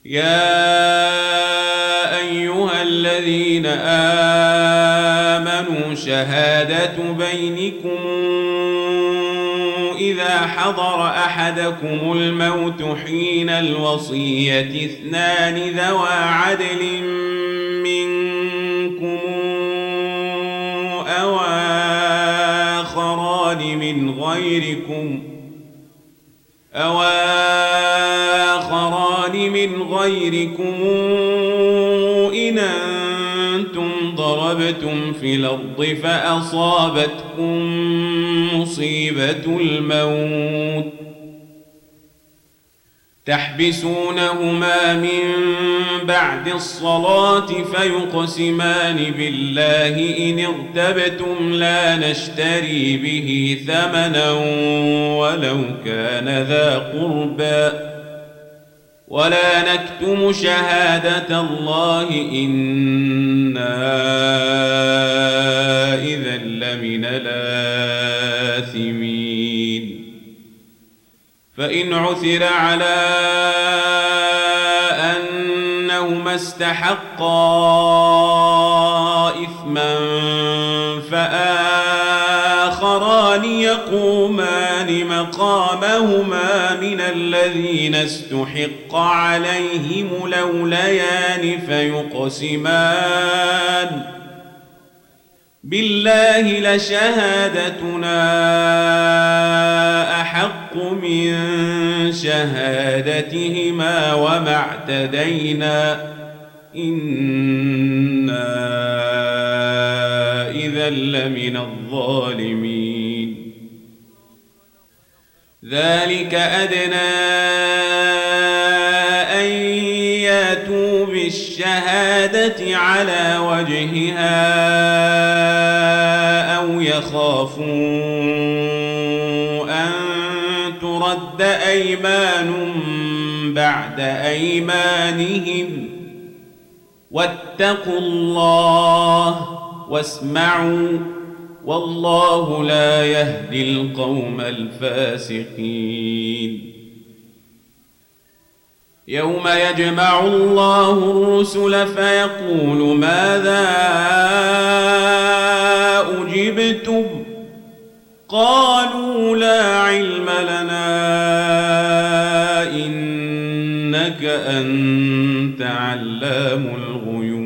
يا أيها الذين آمنوا شهادة بينكم إذا حضر أحدكم الموت حين الوصية اثنان ذوى عدل منكم أو آخران من غيركم إن أنتم ضربتم في الأرض فأصابتكم مصيبة الموت تحبسونهما من بعد الصلاة فيقسمان بالله إن ارتبتم لا نشتري به ثمنا ولو كان ذا قربى ولا نكتم شهادة الله إنا إذا لمن الآثمين فإن عثر على أنهما استحقا إثما فآخران يقومان مقامهما من الذين استحق عليهم الأوليان فيقسمان بالله لشهادتنا أحق من شهادتهما وما اعتدينا إنا إذا لمن الظالمين ذلك أدنى أن ياتوا بالشهادة على وجهها أو يخافوا أن ترد أيمان بعد أيمانهم واتقوا الله واسمعوا والله لا يهدي القوم الفاسقين يوم يجمع الله الرسل فيقول ماذا أجبتم قالوا لا علم لنا إنك أنت علام الغيوب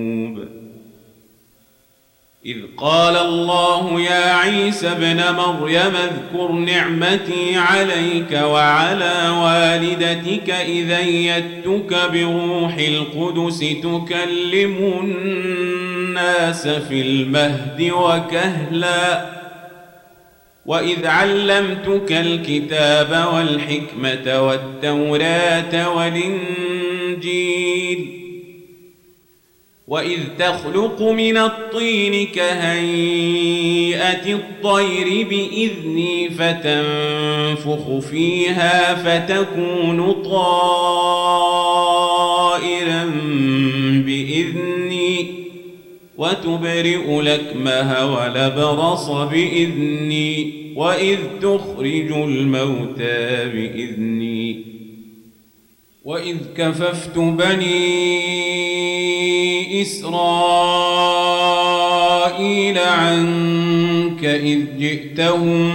إذ قال الله يا عيسى ابن مريم اذكر نعمتي عليك وعلى والدتك إذ أيدتك بروح القدس تكلم الناس في المهد وكهلا وإذ علمتك الكتاب والحكمة والتوراة والإنجيل وإذ تخلق من الطين كهيئة الطير بإذني فتنفخ فيها فتكون طائرا بإذني وتبرئ الأكمه والأبرص بإذني وإذ تخرج الموتى بإذني وإذ كففت بني إسرائيل عنك إذ جئتهم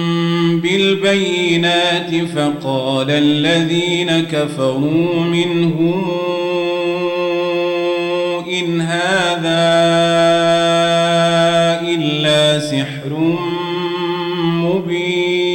بالبينات فقال الذين كفروا منهم إن هذا إلا سحر مبين